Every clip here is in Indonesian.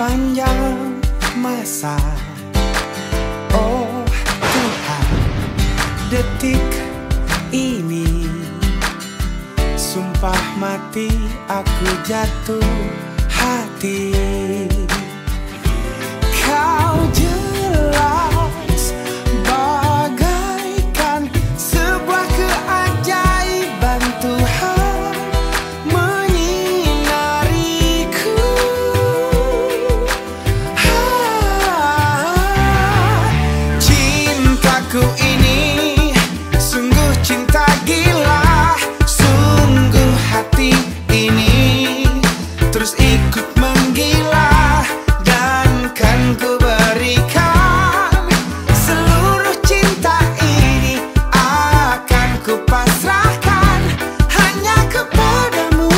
sepanjang masa. Oh Tuhan, detik ini sumpah mati aku jatuh hati. Kau jelas bagaikan sebuah keajaiban Tuhan menyinariku. Cintaku ini sungguh cinta gila, sungguh hati ini terus ikut menggila, dan kan ku berikan seluruh cinta ini, akan ku pasrahkan hanya kepadamu.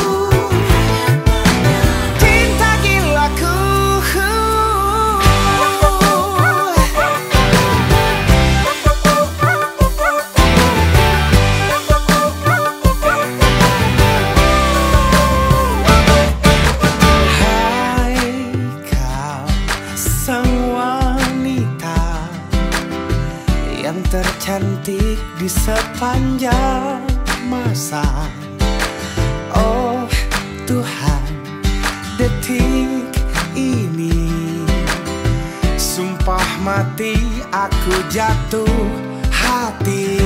Cinta gilaku. Sang wanita yang tercantik di sepanjang masa. Oh Tuhan, detik ini sumpah mati aku jatuh hati.